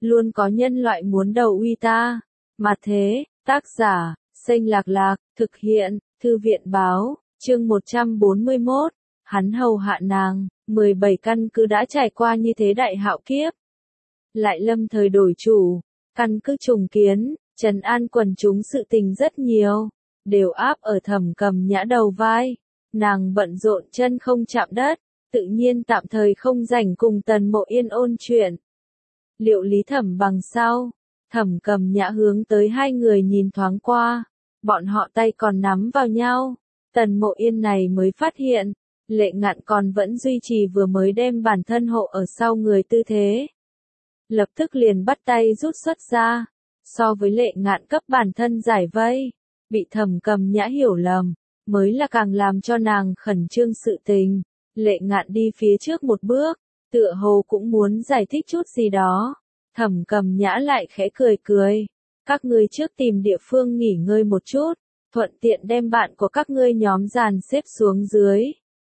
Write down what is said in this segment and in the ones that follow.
luôn có nhân loại muốn đầu uy ta. Mà thế, tác giả, Xanh Lạc Lạc, thực hiện, Thư viện báo, chương 141, hắn hầu hạ nàng, 17 căn cứ đã trải qua như thế đại hạo kiếp. Lại lâm thời đổi chủ, căn cứ trùng kiến, trấn an quần chúng sự tình rất nhiều, đều áp ở Thẩm Cầm Nhã đầu vai. Nàng bận rộn chân không chạm đất, tự nhiên tạm thời không rảnh cùng Tần Mộ Yên ôn chuyện. Liệu lý thẩm bằng sau, Thẩm Cầm Nhã hướng tới hai người nhìn thoáng qua, bọn họ tay còn nắm vào nhau. Tần Mộ Yên này mới phát hiện, Lệ Ngạn còn vẫn duy trì vừa mới đem bản thân hộ ở sau người tư thế. Lập tức liền bắt tay rút xuất ra, so với Lệ Ngạn cấp bản thân giải vây, bị Thẩm Cầm Nhã hiểu lầm, mới là càng làm cho nàng khẩn trương sự tình. Lệ Ngạn đi phía trước một bước, tựa hồ cũng muốn giải thích chút gì đó. Thẩm Cầm Nhã lại khẽ cười cười, các ngươi trước tìm địa phương nghỉ ngơi một chút, thuận tiện đem bạn của các ngươi nhóm dàn xếp xuống dưới.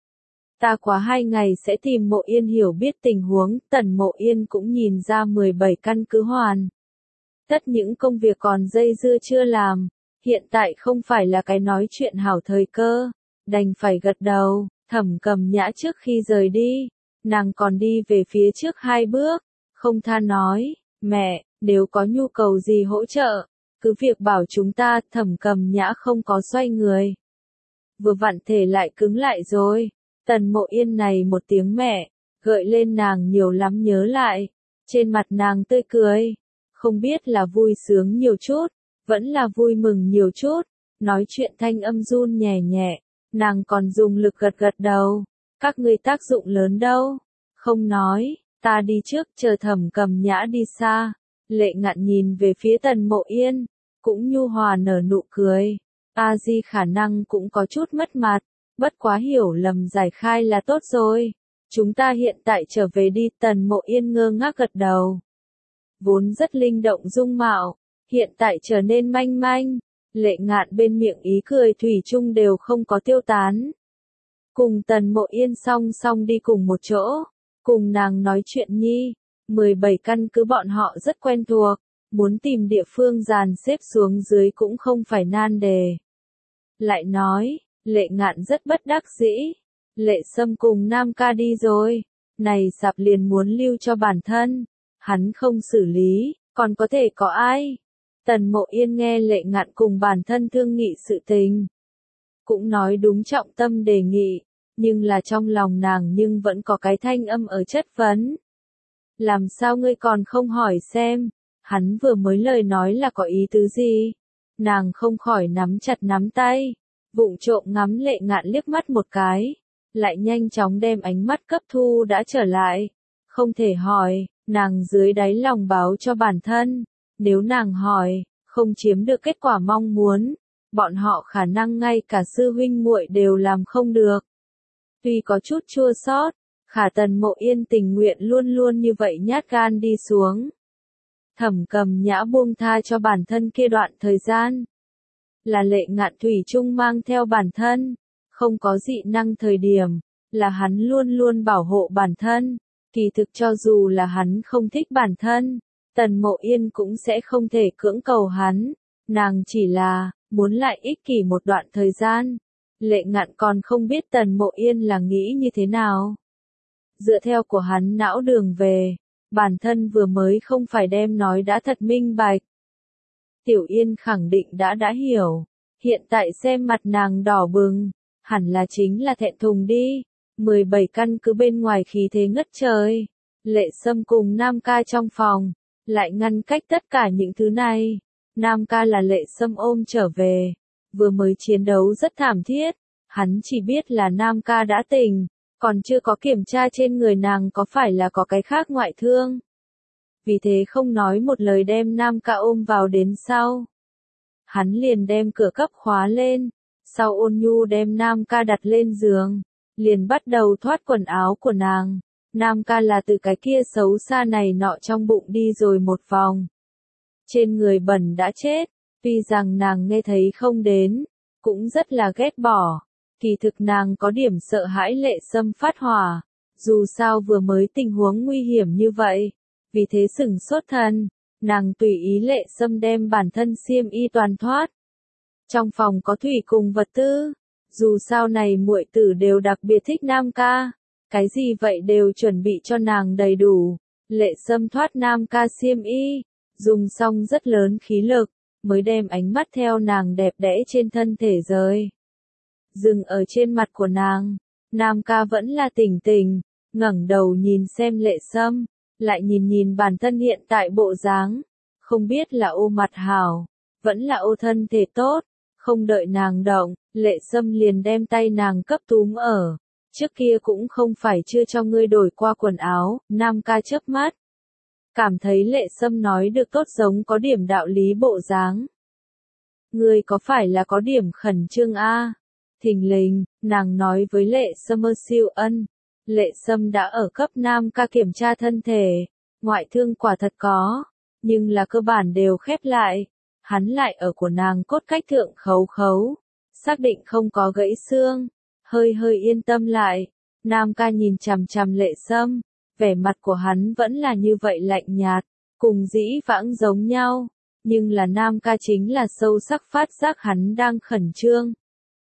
Ta quá 2 ngày sẽ tìm Mộ Yên hiểu biết tình huống. Tần Mộ Yên cũng nhìn ra 17 căn cứ hoàn tất những công việc còn dây dưa chưa làm, hiện tại không phải là cái nói chuyện hảo thời cơ, đành phải gật đầu. Thẩm Cầm Nhã trước khi rời đi, nàng còn đi về phía trước 2 bước, không tha nói, mẹ, nếu có nhu cầu gì hỗ trợ, cứ việc bảo chúng ta. Thẩm Cầm Nhã không có xoay người, vừa vặn thể lại cứng lại rồi. Tần Mộ Yên này một tiếng mẹ, gợi lên nàng nhiều lắm nhớ lại, trên mặt nàng tươi cười, không biết là vui sướng nhiều chút, vẫn là vui mừng nhiều chút, nói chuyện thanh âm run nhẹ nhẹ, nàng còn dùng lực gật gật đầu, các ngươi tác dụng lớn đâu, không nói, ta đi trước. Chờ Thẩm Cầm Nhã đi xa, Lệ Ngạn nhìn về phía Tần Mộ Yên, cũng nhu hòa nở nụ cười. A Di khả năng cũng có chút mất mặt, bất quá hiểu lầm giải khai là tốt rồi. Chúng ta hiện tại trở về đi. Tần Mộ Yên ngơ ngác gật đầu. Vốn rất linh động dung mạo, hiện tại trở nên manh manh. Lệ Ngạn bên miệng ý cười thủy chung đều không có tiêu tán. Cùng Tần Mộ Yên song song đi cùng một chỗ, cùng nàng nói chuyện nhi. 17 căn cứ bọn họ rất quen thuộc, muốn tìm địa phương dàn xếp xuống dưới cũng không phải nan đề. Lại nói, Lệ Ngạn rất bất đắc dĩ, Lệ Sâm cùng Nam Ca đi rồi, này sạp liền muốn lưu cho bản thân, hắn không xử lý, còn có thể có ai? Tần Mộ Yên nghe Lệ Ngạn cùng bản thân thương nghị sự tình, cũng nói đúng trọng tâm đề nghị, nhưng là trong lòng nàng nhưng vẫn có cái thanh âm ở chất vấn. Làm sao ngươi còn không hỏi xem, hắn vừa mới lời nói là có ý tứ gì? Nàng không khỏi nắm chặt nắm tay, vụng trộm ngắm Lệ Ngạn liếc mắt một cái, lại nhanh chóng đem ánh mắt cấp thu đã trở lại. Không thể hỏi, nàng dưới đáy lòng báo cho bản thân, nếu nàng hỏi, không chiếm được kết quả mong muốn, bọn họ khả năng ngay cả sư huynh muội đều làm không được. Tuy có chút chua xót, khả Tần Mộ Yên tình nguyện luôn luôn như vậy nhát gan đi xuống. Thẩm Cầm Nhã buông tha cho bản thân kia đoạn thời gian, là Lệ Ngạn thủy chung mang theo bản thân, không có dị năng thời điểm, là hắn luôn luôn bảo hộ bản thân. Kỳ thực cho dù là hắn không thích bản thân, Tần Mộ Yên cũng sẽ không thể cưỡng cầu hắn, nàng chỉ là muốn lại ích kỷ một đoạn thời gian. Lệ Ngạn còn không biết Tần Mộ Yên là nghĩ như thế nào. Dựa theo của hắn não đường về, bản thân vừa mới không phải đem nói đã thật minh bạch. Tiểu Yên khẳng định đã hiểu, hiện tại xem mặt nàng đỏ bừng, hẳn là chính là thẹn thùng đi. 17 căn cứ bên ngoài khí thế ngất trời, Lệ Sâm cùng Nam Ca trong phòng, lại ngăn cách tất cả những thứ này. Nam Ca là Lệ Sâm ôm trở về, vừa mới chiến đấu rất thảm thiết, hắn chỉ biết là Nam Ca đã tỉnh, còn chưa có kiểm tra trên người nàng có phải là có cái khác ngoại thương. Vì thế không nói một lời đem Nam Ca ôm vào đến sau. Hắn liền đem cửa cấp khóa lên, sau ôn nhu đem Nam Ca đặt lên giường, liền bắt đầu thoát quần áo của nàng. Nam Ca là từ cái kia xấu xa này nọ trong bụng đi rồi một vòng. Trên người bẩn đã chết, tuy rằng nàng nghe thấy không đến, cũng rất là ghét bỏ. Kỳ thực nàng có điểm sợ hãi Lệ Sâm phát hỏa, dù sao vừa mới tình huống nguy hiểm như vậy, vì thế sửng sốt thần, nàng tùy ý Lệ Sâm đem bản thân xiêm y toàn thoát. Trong phòng có thủy cùng vật tư, dù sao này muội tử đều đặc biệt thích Nam ca, cái gì vậy đều chuẩn bị cho nàng đầy đủ. Lệ Sâm thoát Nam ca xiêm y, dùng xong rất lớn khí lực, mới đem ánh mắt theo nàng đẹp đẽ trên thân thể rời. Dừng ở trên mặt của nàng, Nam ca vẫn là tỉnh tỉnh, ngẩng đầu nhìn xem Lệ Sâm, lại nhìn nhìn bản thân hiện tại bộ dáng, không biết là ô mặt hảo, vẫn là ô thân thể tốt, không đợi nàng động, Lệ Sâm liền đem tay nàng cấp túm ở. Trước kia cũng không phải chưa cho ngươi đổi qua quần áo, Nam ca chớp mắt. Cảm thấy Lệ Sâm nói được tốt giống có điểm đạo lý bộ dáng. Ngươi có phải là có điểm khẩn trương a? Thình lình, nàng nói với Lệ Sâm siêu ân. Lệ Sâm đã ở cấp Nam ca kiểm tra thân thể, ngoại thương quả thật có, nhưng là cơ bản đều khép lại. Hắn lại ở của nàng cốt cách thượng khấu khấu, xác định không có gãy xương, hơi hơi yên tâm lại. Nam ca nhìn chằm chằm Lệ Sâm, vẻ mặt của hắn vẫn là như vậy lạnh nhạt, cùng dĩ vãng giống nhau, nhưng là Nam ca chính là sâu sắc phát giác hắn đang khẩn trương.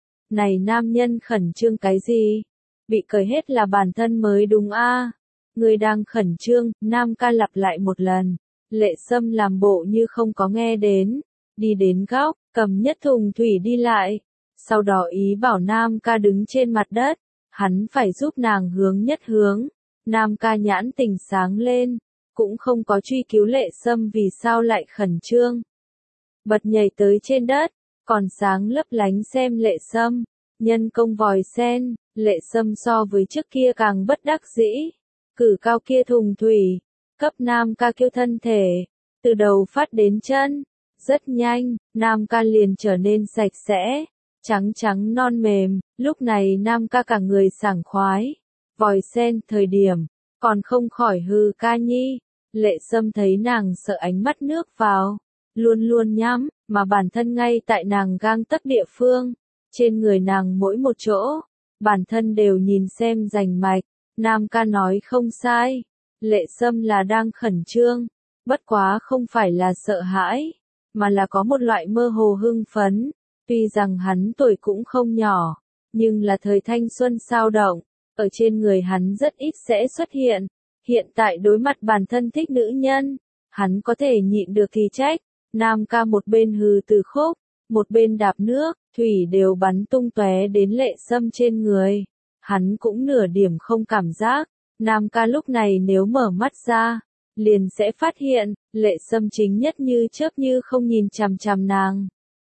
Này nam nhân khẩn trương cái gì? Bị cười hết là bản thân mới đúng a. Người đang khẩn trương, Nam ca lặp lại một lần. Lệ Sâm làm bộ như không có nghe đến, đi đến góc, cầm nhất thùng thủy đi lại, sau đó ý bảo Nam ca đứng trên mặt đất, hắn phải giúp nàng hướng nhất hướng. Nam ca nhãn tình sáng lên, cũng không có truy cứu Lệ Sâm vì sao lại khẩn trương. Bật nhảy tới trên đất, còn sáng lấp lánh xem Lệ Sâm, nhân công vòi sen, Lệ Sâm so với trước kia càng bất đắc dĩ, cử cao kia thùng thủy, cấp Nam ca kêu thân thể, từ đầu phát đến chân, rất nhanh, Nam ca liền trở nên sạch sẽ, trắng trắng non mềm, lúc này Nam ca cả người sảng khoái, vòi sen thời điểm, còn không khỏi hư ca nhi. Lệ Sâm thấy nàng sợ ánh mắt nước vào, luôn luôn nhắm, mà bản thân ngay tại nàng gang tấc địa phương, trên người nàng mỗi một chỗ, bản thân đều nhìn xem rành mạch. Nam ca nói không sai, Lệ Sâm là đang khẩn trương, bất quá không phải là sợ hãi, mà là có một loại mơ hồ hưng phấn. Tuy rằng hắn tuổi cũng không nhỏ, nhưng là thời thanh xuân sao động, ở trên người hắn rất ít sẽ xuất hiện. Hiện tại đối mặt bản thân thích nữ nhân, hắn có thể nhịn được thì trách. Nam ca một bên hừ từ khúc, một bên đạp nước, thủy đều bắn tung tóe đến Lệ Sâm trên người. Hắn cũng nửa điểm không cảm giác. Nam ca lúc này nếu mở mắt ra, liền sẽ phát hiện, Lệ Sâm chính nhất như chớp như không nhìn chằm chằm nàng.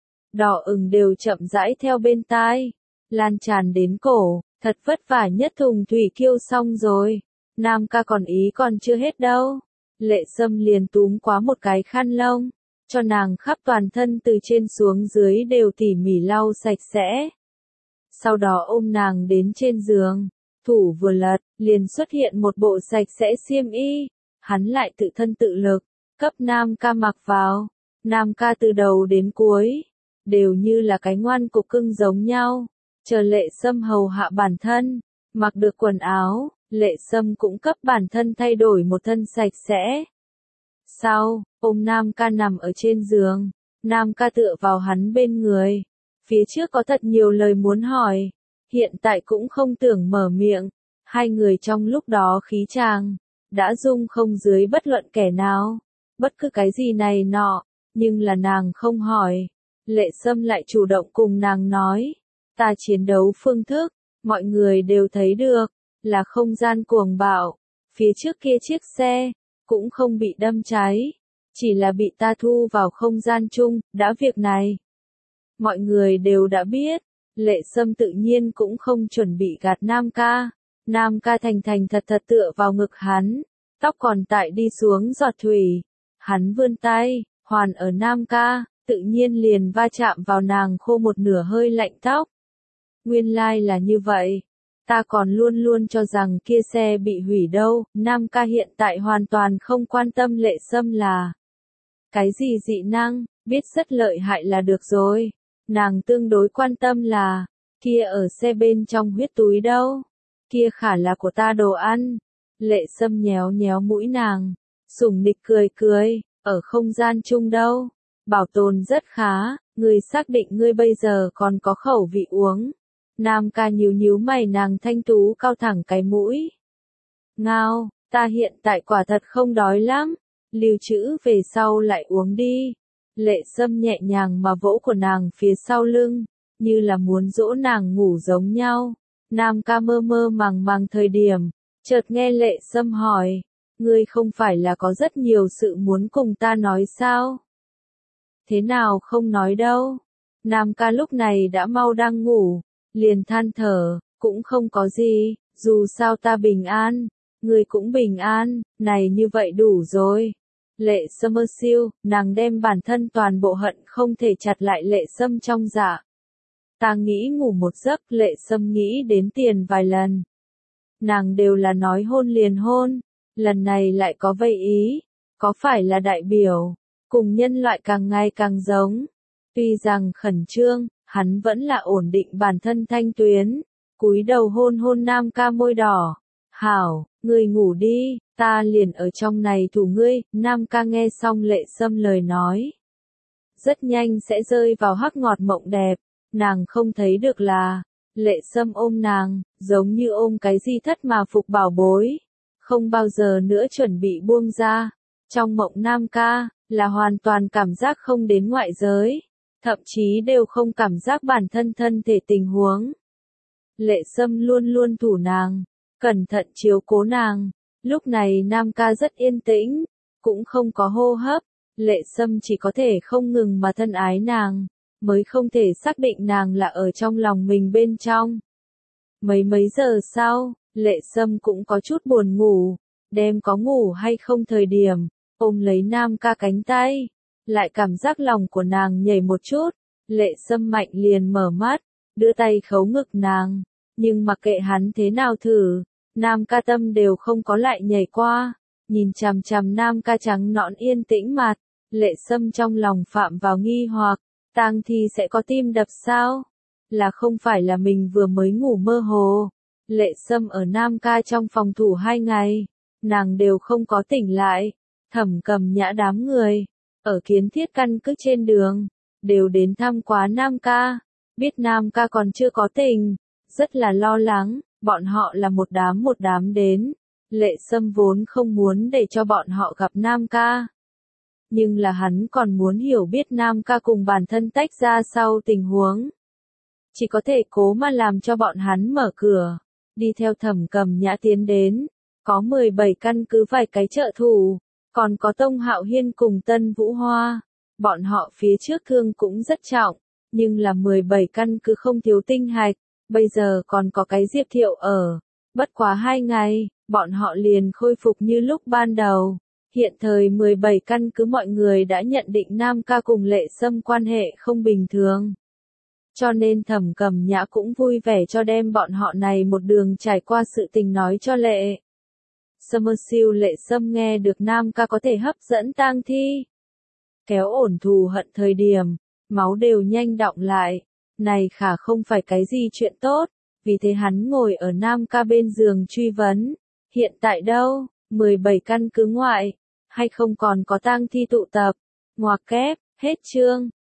Đỏ ửng đều chậm rãi theo bên tai, lan tràn đến cổ, thật vất vả nhất thùng thủy kiêu xong rồi. Nam ca còn ý còn chưa hết đâu. Lệ Sâm liền túm quá một cái khăn lông, cho nàng khắp toàn thân từ trên xuống dưới đều tỉ mỉ lau sạch sẽ. Sau đó ôm nàng đến trên giường, thủ vừa lật, liền xuất hiện một bộ sạch sẽ xiêm y. Hắn lại tự thân tự lực, cấp Nam ca mặc vào. Nam ca từ đầu đến cuối, đều như là cái ngoan cục cưng giống nhau, chờ Lệ Sâm hầu hạ bản thân, mặc được quần áo, Lệ Sâm cũng cấp bản thân thay đổi một thân sạch sẽ. Sau, ôm Nam ca nằm ở trên giường, Nam ca tựa vào hắn bên người, phía trước có thật nhiều lời muốn hỏi, hiện tại cũng không tưởng mở miệng, hai người trong lúc đó khí chàng, đã dung không dưới bất luận kẻ nào, bất cứ cái gì này nọ, nhưng là nàng không hỏi. Lệ Sâm lại chủ động cùng nàng nói, ta chiến đấu phương thức, mọi người đều thấy được, là không gian cuồng bạo, phía trước kia chiếc xe, cũng không bị đâm cháy, chỉ là bị ta thu vào không gian chung, đã việc này. Mọi người đều đã biết, Lệ Sâm tự nhiên cũng không chuẩn bị gạt Nam ca thành thành thật thật tựa vào ngực hắn, tóc còn tại đi xuống giọt thủy, hắn vươn tay, hoàn ở Nam ca, tự nhiên liền va chạm vào nàng khô một nửa hơi lạnh tóc. Nguyên lai là như vậy, ta còn luôn luôn cho rằng kia xe bị hủy đâu. Nam ca hiện tại hoàn toàn không quan tâm Lệ Sâm là cái gì dị năng, biết rất lợi hại là được rồi. Nàng tương đối quan tâm là, kia ở xe bên trong huyết túi đâu, kia khả là của ta đồ ăn. Lệ Sâm nhéo nhéo mũi nàng, Sủng nịch cười cười, ở không gian chung đâu. Bảo tồn rất khá, ngươi xác định ngươi bây giờ còn có khẩu vị uống. Nam ca nhíu nhíu mày, nàng thanh tú cao thẳng cái mũi. Ngao, ta hiện tại quả thật không đói lắm, lưu trữ về sau lại uống đi. Lệ Sâm nhẹ nhàng mà vỗ của nàng phía sau lưng, như là muốn dỗ nàng ngủ giống nhau. Nam ca mơ mơ màng màng thời điểm, chợt nghe Lệ Sâm hỏi, ngươi không phải là có rất nhiều sự muốn cùng ta nói sao? Thế nào không nói đâu? Nam ca lúc này đã mau đang ngủ, liền than thở, cũng không có gì, dù sao ta bình an, ngươi cũng bình an, này như vậy đủ rồi. Lệ Sâm siêu, nàng đem bản thân toàn bộ hận không thể chặt lại Lệ Sâm trong dạ. Ta nghĩ ngủ một giấc, Lệ Sâm nghĩ đến tiền vài lần. Nàng đều là nói hôn liền hôn, lần này lại có vây ý, có phải là đại biểu, cùng nhân loại càng ngày càng giống. Tuy rằng khẩn trương, hắn vẫn là ổn định bản thân thanh tuyến, cúi đầu hôn hôn Nam ca môi đỏ. Hảo, ngươi ngủ đi, ta liền ở trong này thủ ngươi. Nam ca nghe xong Lệ Sâm lời nói, rất nhanh sẽ rơi vào hắc ngọt mộng đẹp. Nàng không thấy được là, Lệ Sâm ôm nàng, giống như ôm cái gì thất mà phục bảo bối, không bao giờ nữa chuẩn bị buông ra. Trong mộng Nam ca, là hoàn toàn cảm giác không đến ngoại giới, thậm chí đều không cảm giác bản thân thân thể tình huống. Lệ Sâm luôn luôn thủ nàng, cẩn thận chiếu cố nàng. Lúc này Nam ca rất yên tĩnh, cũng không có hô hấp. Lệ Sâm chỉ có thể không ngừng mà thân ái nàng, mới không thể xác định nàng là ở trong lòng mình bên trong. Mấy giờ sau, Lệ Sâm cũng có chút buồn ngủ, đêm có ngủ hay không thời điểm, ôm lấy Nam ca cánh tay, lại cảm giác lòng của nàng nhảy một chút. Lệ Sâm mạnh liền mở mắt, đưa tay khấu ngực nàng, nhưng mặc kệ hắn thế nào thử, Nam ca tâm đều không có lại nhảy qua. Nhìn chằm chằm Nam ca trắng nõn yên tĩnh mặt, Lệ Sâm trong lòng phạm vào nghi hoặc, tang thi sẽ có tim đập sao? Là không phải là mình vừa mới ngủ mơ hồ? Lệ Sâm ở Nam ca trong phòng thủ 2 ngày, nàng đều không có tỉnh lại. Thẩm Cầm Nhã đám người, ở Kiến Thiết căn cứ trên đường, đều đến thăm quá Nam ca, biết Nam ca còn chưa có tỉnh, rất là lo lắng, bọn họ là một đám đến. Lệ Sâm vốn không muốn để cho bọn họ gặp Nam ca, nhưng là hắn còn muốn hiểu biết Nam ca cùng bản thân tách ra sau tình huống. Chỉ có thể cố mà làm cho bọn hắn mở cửa, đi theo Thẩm Cầm Nhã tiến đến. Có 17 căn cứ vài cái trợ thủ, còn có Tông Hạo Hiên cùng Tân Vũ Hoa. Bọn họ phía trước thương cũng rất trọng, nhưng là 17 căn cứ không thiếu tinh hạch, bây giờ còn có cái Diệp Thiệu ở. Bất quá 2 ngày, bọn họ liền khôi phục như lúc ban đầu. Hiện thời 17 căn cứ mọi người đã nhận định Nam ca cùng Lệ Sâm quan hệ không bình thường. Cho nên Thẩm Cầm Nhã cũng vui vẻ cho đem bọn họ này một đường trải qua sự tình nói cho Lệ Sâm. Siêu Lệ Sâm nghe được Nam ca có thể hấp dẫn tang thi, kéo ổn thù hận thời điểm, máu đều nhanh đọng lại. Này khả không phải cái gì chuyện tốt, vì thế hắn ngồi ở Nam ca bên giường truy vấn. Hiện tại đâu, 17 căn cứ ngoại, hay không còn có tang thi tụ tập? Ngoặc kép, hết chương.